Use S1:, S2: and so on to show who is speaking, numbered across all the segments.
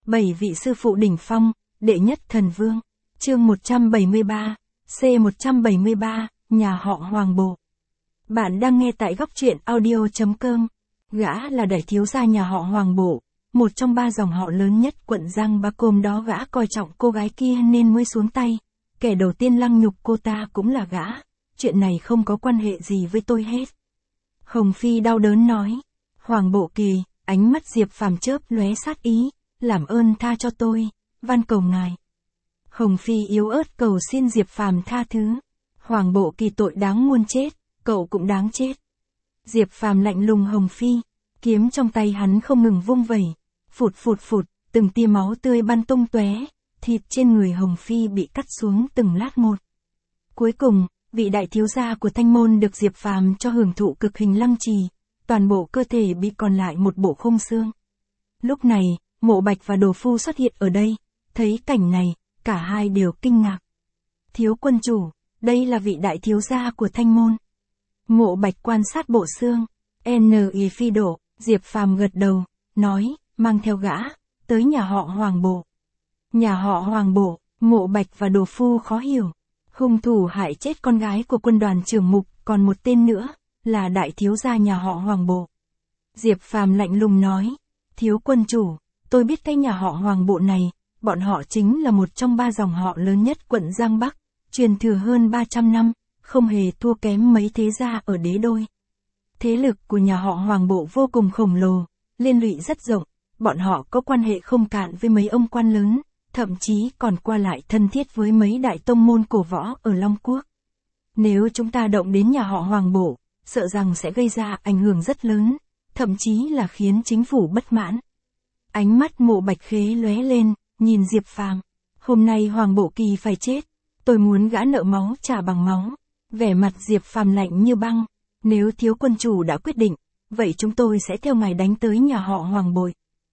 S1: 7 vị sư phụ đỉnh phong, đệ nhất thần vương. Chương 173, C173, nhà họ Hoàng Bộ. Bạn đang nghe tại góc truyện audio.com. Gã là đại thiếu gia nhà họ Hoàng Bộ, một trong 3 dòng họ lớn nhất quận Giang Bắc, hôm đó gã coi trọng cô gái kia nên mới xuống tay. Kẻ đầu tiên lăng nhục cô ta cũng là gã. Chuyện này không có quan hệ gì với tôi hết. Hồng Phi đau đớn nói. Hoàng Bộ Kỳ, ánh mắt Diệp Phàm chớp lóe sát ý. Làm ơn tha cho tôi, van cầu ngài. Hồng Phi yếu ớt cầu xin Diệp Phàm tha thứ. Hoàng Bộ Kỳ tội đáng muôn chết, cậu cũng đáng chết. Diệp Phàm lạnh lùng Hồng Phi, kiếm trong tay hắn không ngừng vung vẩy, phụt phụt phụt, từng tia máu tươi bắn tung tóe, thịt trên người Hồng Phi bị cắt xuống từng lát một. Cuối cùng, vị đại thiếu gia của Thanh Môn được Diệp Phàm cho hưởng thụ cực hình lăng trì, toàn bộ cơ thể bị còn lại một bộ khung xương. Lúc này, Mộ Bạch và Đồ Phu xuất hiện ở đây, thấy cảnh này, cả hai đều kinh ngạc. Thiếu quân chủ, đây là vị đại thiếu gia của Thanh Môn. Mộ Bạch quan sát bộ xương, N.I. Phi Đổ, Diệp Phàm gật đầu, nói, mang theo gã, tới nhà họ Hoàng Bộ. Nhà họ Hoàng Bộ, Mộ Bạch và Đồ Phu khó hiểu. Hung thủ hại chết con gái của quân đoàn trưởng Mục, còn một tên nữa, là đại thiếu gia nhà họ Hoàng Bộ. Diệp Phàm lạnh lùng nói, thiếu quân chủ, tôi biết cái nhà họ Hoàng Bộ này, bọn họ chính là một trong 3 dòng họ lớn nhất quận Giang Bắc, truyền thừa hơn 300 năm, không hề thua kém mấy thế gia ở Đế Đôi. Thế lực của nhà họ Hoàng Bộ vô cùng khổng lồ, liên lụy rất rộng, bọn họ có quan hệ không cạn với mấy ông quan lớn, thậm chí còn qua lại thân thiết với mấy đại tông môn cổ võ ở Long Quốc. Nếu chúng ta động đến nhà họ Hoàng Bộ, sợ rằng sẽ gây ra ảnh hưởng rất lớn, thậm chí là khiến chính phủ bất mãn. Ánh mắt Mộ Bạch khế lóe lên, nhìn Diệp Phàm. Hôm nay Hoàng Bộ Kỳ phải chết, tôi muốn gã nợ máu trả bằng máu. Vẻ mặt Diệp Phàm lạnh như băng. Nếu thiếu quân chủ đã quyết định, vậy chúng tôi sẽ theo ngài đánh tới nhà họ Hoàng Bộ.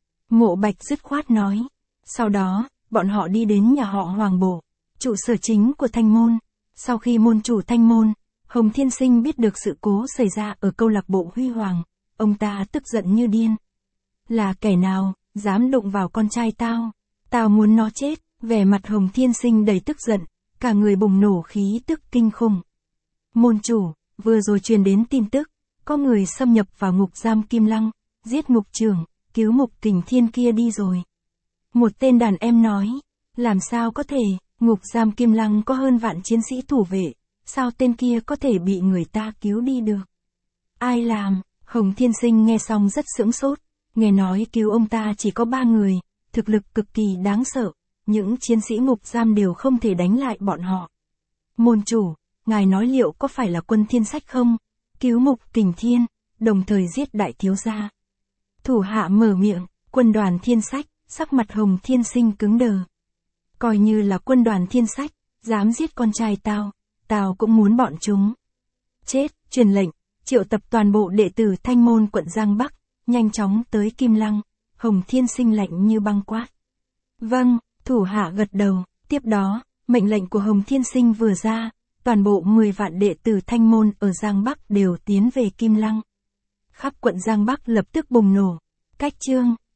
S1: Mộ Bạch dứt khoát nói. Sau đó, bọn họ đi đến nhà họ Hoàng Bộ, trụ sở chính của Thanh Môn. Sau khi môn chủ Thanh Môn, Hồng Thiên Sinh biết được sự cố xảy ra ở câu lạc bộ Huy Hoàng, ông ta tức giận như điên. Là kẻ nào, dám đụng vào con trai tao? Tao muốn nó chết. Vẻ mặt Hồng Thiên Sinh đầy tức giận, cả người bùng nổ khí tức kinh khủng. Môn chủ, vừa rồi truyền đến tin tức, có người xâm nhập vào ngục giam Kim Lăng, giết ngục trưởng, cứu Mục Kình Thiên kia đi rồi. Một tên đàn em nói, làm sao có thể, ngục giam Kim Lăng có hơn vạn chiến sĩ thủ vệ, sao tên kia có thể bị người ta cứu đi được? Ai làm? Hồng Thiên Sinh nghe xong rất sửng sốt, nghe nói cứu ông ta chỉ có 3 người, thực lực cực kỳ đáng sợ, những chiến sĩ ngục giam đều không thể đánh lại bọn họ. Môn chủ, ngài nói liệu có phải là quân Thiên Sách không? Cứu Mục Kình Thiên, đồng thời giết đại thiếu gia. Thủ hạ mở miệng, quân đoàn Thiên Sách, sắc mặt Hồng Thiên Sinh cứng đờ. Coi như là quân đoàn Thiên Sách, dám giết con trai tao, tao cũng muốn bọn chúng chết. Truyền lệnh, triệu tập toàn bộ đệ tử Thanh Môn quận Giang Bắc, nhanh chóng tới Kim Lăng. Hồng Thiên Sinh lạnh như băng quát. Vâng, thủ hạ gật đầu. Tiếp đó, mệnh lệnh của Hồng Thiên Sinh vừa ra, toàn bộ 10 vạn đệ tử Thanh Môn ở Giang Bắc đều tiến về Kim Lăng. Khắp quận Giang Bắc lập tức bùng nổ. Cách chương